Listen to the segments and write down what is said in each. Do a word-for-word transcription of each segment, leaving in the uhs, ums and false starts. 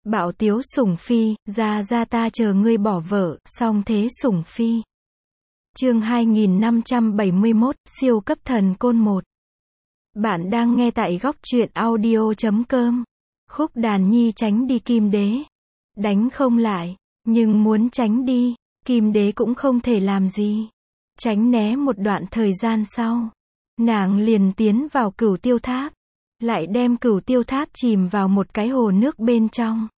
Bạo tiếu sủng phi, ra ra ta chờ ngươi bỏ vợ, song thế sủng phi. Chương hai nghìn năm trăm bảy mươi mốt, siêu cấp thần côn một. Bạn đang nghe tại góc truyện audio chấm com. Khúc Đàn Nhi tránh đi Kim Đế. Đánh không lại, nhưng muốn tránh đi, Kim Đế cũng không thể làm gì. Tránh né một đoạn thời gian sau, nàng liền tiến vào Cửu Tiêu Tháp, lại đem Cửu Tiêu Tháp chìm vào một cái hồ nước bên trong.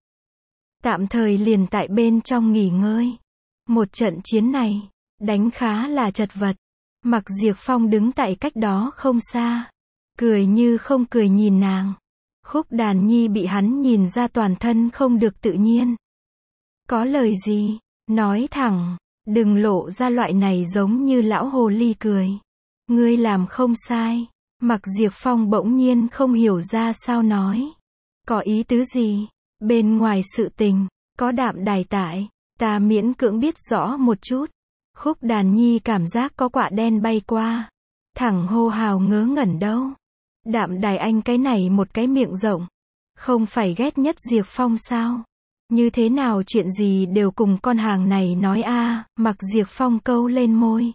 Tạm thời liền tại bên trong nghỉ ngơi. Một trận chiến này, đánh khá là chật vật. Mặc Diệp Phong đứng tại cách đó không xa, cười như không cười nhìn nàng. Khúc Đàn Nhi bị hắn nhìn ra toàn thân không được tự nhiên. Có lời gì, nói thẳng, đừng lộ ra loại này giống như lão hồ ly cười. Ngươi làm không sai. Mặc Diệp Phong bỗng nhiên không hiểu ra sao nói. Có ý tứ gì? Bên ngoài sự tình, có Đạm Đài tại, ta miễn cưỡng biết rõ một chút. Khúc Đàn Nhi cảm giác có quạ đen bay qua. Thẳng hô hào ngớ ngẩn đâu. Đạm Đài anh cái này một cái miệng rộng. Không phải ghét nhất Diệp Phong sao? Như thế nào chuyện gì đều cùng con hàng này nói a à, Mặc Diệp Phong câu lên môi.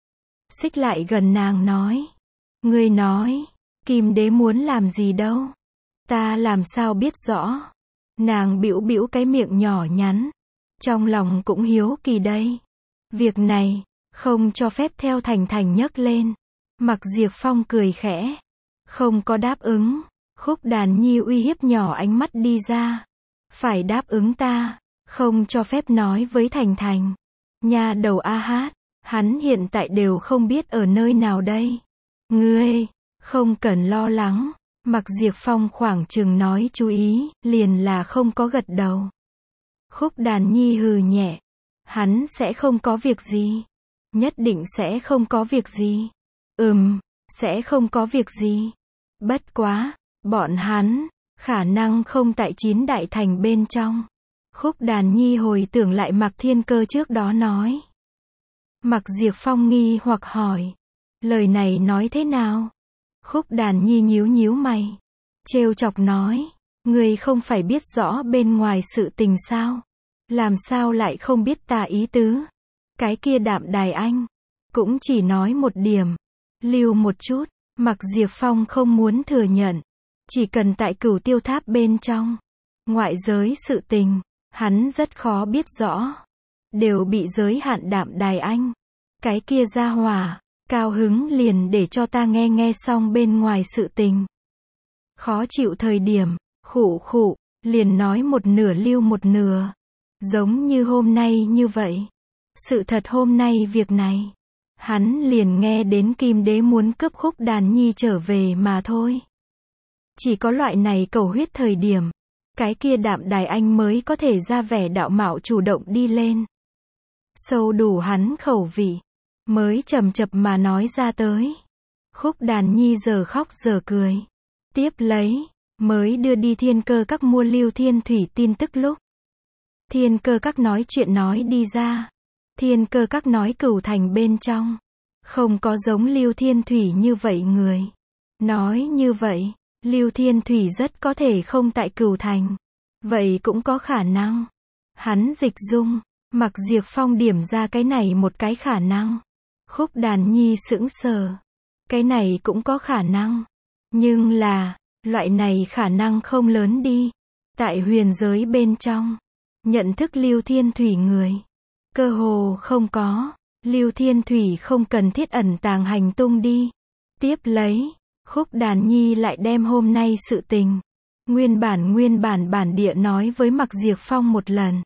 Xích lại gần nàng nói. Ngươi nói, Kim Đế muốn làm gì đâu? Ta làm sao biết rõ? Nàng bĩu bĩu cái miệng nhỏ nhắn. Trong lòng cũng hiếu kỳ đây. Việc này, không cho phép theo Thành Thành nhấc lên. Mặc Diệp Phong cười khẽ. Không có đáp ứng. Khúc Đàn Nhi uy hiếp nhỏ ánh mắt đi ra. Phải đáp ứng ta. Không cho phép nói với Thành Thành. Nha đầu a hát. Hắn hiện tại đều không biết ở nơi nào đây. Ngươi, không cần lo lắng. Mặc Diệp Phong khoảng chừng nói chú ý, liền là không có gật đầu. Khúc Đàn Nhi hừ nhẹ. Hắn sẽ không có việc gì. Nhất định sẽ không có việc gì. Ừm, sẽ không có việc gì. Bất quá, bọn hắn, khả năng không tại chín đại thành bên trong. Khúc Đàn Nhi hồi tưởng lại Mạc Thiên Cơ trước đó nói. Mặc Diệp Phong nghi hoặc hỏi. Lời này nói thế nào? Khúc Đàn Nhi nhíu nhíu mày. Trêu chọc nói. Ngươi không phải biết rõ bên ngoài sự tình sao? Làm sao lại không biết ta ý tứ? Cái kia Đạm Đài anh. Cũng chỉ nói một điểm. Lưu một chút. Mặc Diệp Phong không muốn thừa nhận. Chỉ cần tại Cửu Tiêu Tháp bên trong. Ngoại giới sự tình. Hắn rất khó biết rõ. Đều bị giới hạn Đạm Đài anh. Cái kia ra hỏa. Cao hứng liền để cho ta nghe nghe xong bên ngoài sự tình. Khó chịu thời điểm, khụ khụ, liền nói một nửa lưu một nửa. Giống như hôm nay như vậy. Sự thật hôm nay việc này. Hắn liền nghe đến Kim Đế muốn cướp Khúc Đàn Nhi trở về mà thôi. Chỉ có loại này cầu huyết thời điểm. Cái kia Đạm Đài anh mới có thể ra vẻ đạo mạo chủ động đi lên. Sâu đủ hắn khẩu vị. Mới chậm chậm mà nói ra tới. Khúc Đàn Nhi giờ khóc giờ cười. Tiếp lấy, mới đưa đi Thiên Cơ Các mua Lưu Thiên Thủy tin tức lúc. Thiên Cơ Các nói chuyện nói đi ra. Thiên Cơ Các nói Cửu Thành bên trong. Không có giống Lưu Thiên Thủy như vậy người. Nói như vậy, Lưu Thiên Thủy rất có thể không tại Cửu Thành. Vậy cũng có khả năng. Hắn dịch dung. Mặc Diệp Phong điểm ra cái này một cái khả năng. Khúc Đàn Nhi sững sờ. Cái này cũng có khả năng. Nhưng là, loại này khả năng không lớn đi. Tại huyền giới bên trong, nhận thức Lưu Thiên Thủy người. Cơ hồ không có. Lưu Thiên Thủy không cần thiết ẩn tàng hành tung đi. Tiếp lấy, Khúc Đàn Nhi lại đem hôm nay sự tình. Nguyên bản nguyên bản bản địa nói với Mặc Diệp Phong một lần.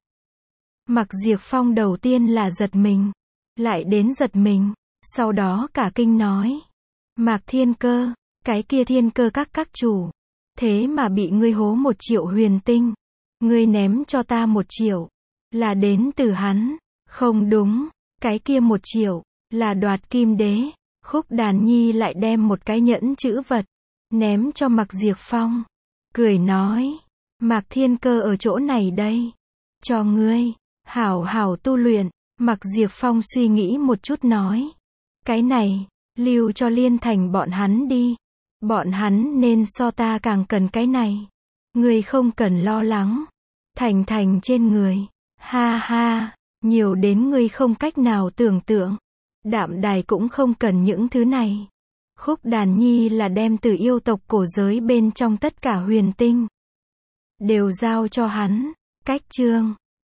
Mặc Diệp Phong đầu tiên là giật mình. Lại đến giật mình. Sau đó cả kinh nói. Mạc Thiên Cơ, cái kia Thiên Cơ Các các chủ. Thế mà bị ngươi hố một triệu huyền tinh. Ngươi ném cho ta một triệu. Là đến từ hắn. Không đúng. Cái kia một triệu. Là đoạt Kim Đế. Khúc Đàn Nhi lại đem một cái nhẫn chữ vật. Ném cho Mạc Diệp Phong. Cười nói. Mạc Thiên Cơ ở chỗ này đây. Cho ngươi. Hảo hảo tu luyện. Mặc Diệp Phong suy nghĩ một chút nói. Cái này, lưu cho Liên Thành bọn hắn đi. Bọn hắn nên so ta càng cần cái này. Ngươi không cần lo lắng. thành thành trên người. Ha ha, nhiều đến ngươi không cách nào tưởng tượng. Đạm đài cũng không cần những thứ này. Khúc đàn nhi là đem từ yêu tộc cổ giới bên trong tất cả huyền tinh đều giao cho hắn. Cách chương